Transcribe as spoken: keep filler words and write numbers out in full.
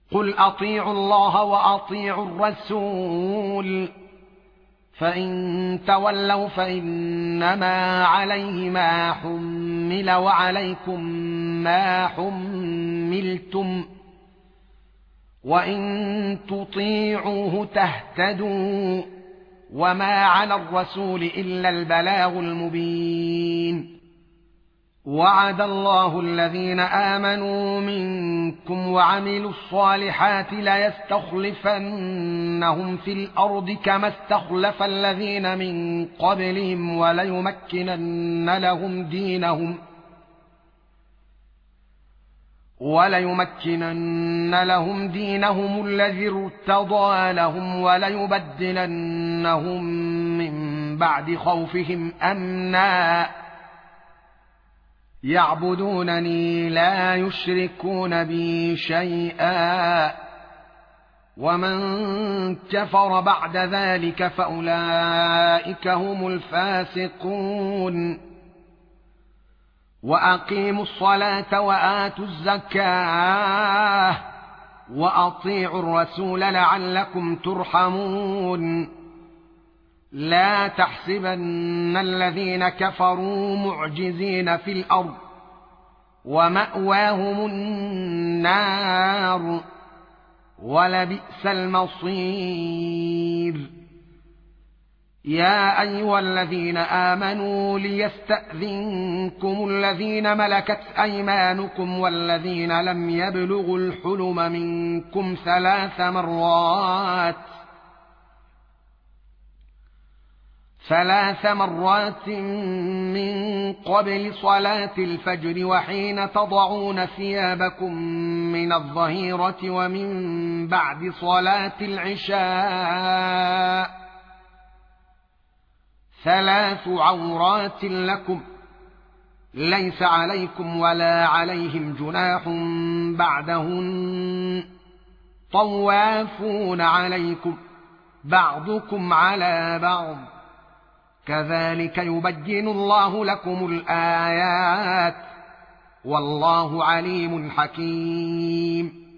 قل أطيعوا الله وأطيعوا الرسول فإن تولوا فإنما عليه ما حمل وعليكم ما حملتم وإن تطيعوه تهتدوا وما على الرسول إلا البلاغ المبين. وعد الله الذين آمنوا منكم وعملوا الصالحات ليستخلفنهم في الأرض كما استخلف الذين من قبلهم وليمكنن لهم دينهم وليمكنن لهم دينهم الذي ارتضى لهم وليبدلنهم من بعد خوفهم أمنا يعبدونني لا يشركون بي شيئا ومن كفر بعد ذلك فأولئك هم الفاسقون. وأقيموا الصلاة وآتوا الزكاة وأطيعوا الرسول لعلكم ترحمون. لا تحسبن الذين كفروا معجزين في الأرض ومأواهم النار ولبئس المصير. يا أيها الذين آمنوا ليستأذنكم الذين ملكت أيمانكم والذين لم يبلغوا الحلم منكم ثلاث مرات ثلاث مرات من قبل صلاة الفجر وحين تضعون ثيابكم من الظهيرة ومن بعد صلاة العشاء ثلاث عورات لكم ليس عليكم ولا عليهم جناح بعدهن طوافون عليكم بعضكم على بعض كذلك يبين الله لكم الآيات والله عليم حكيم.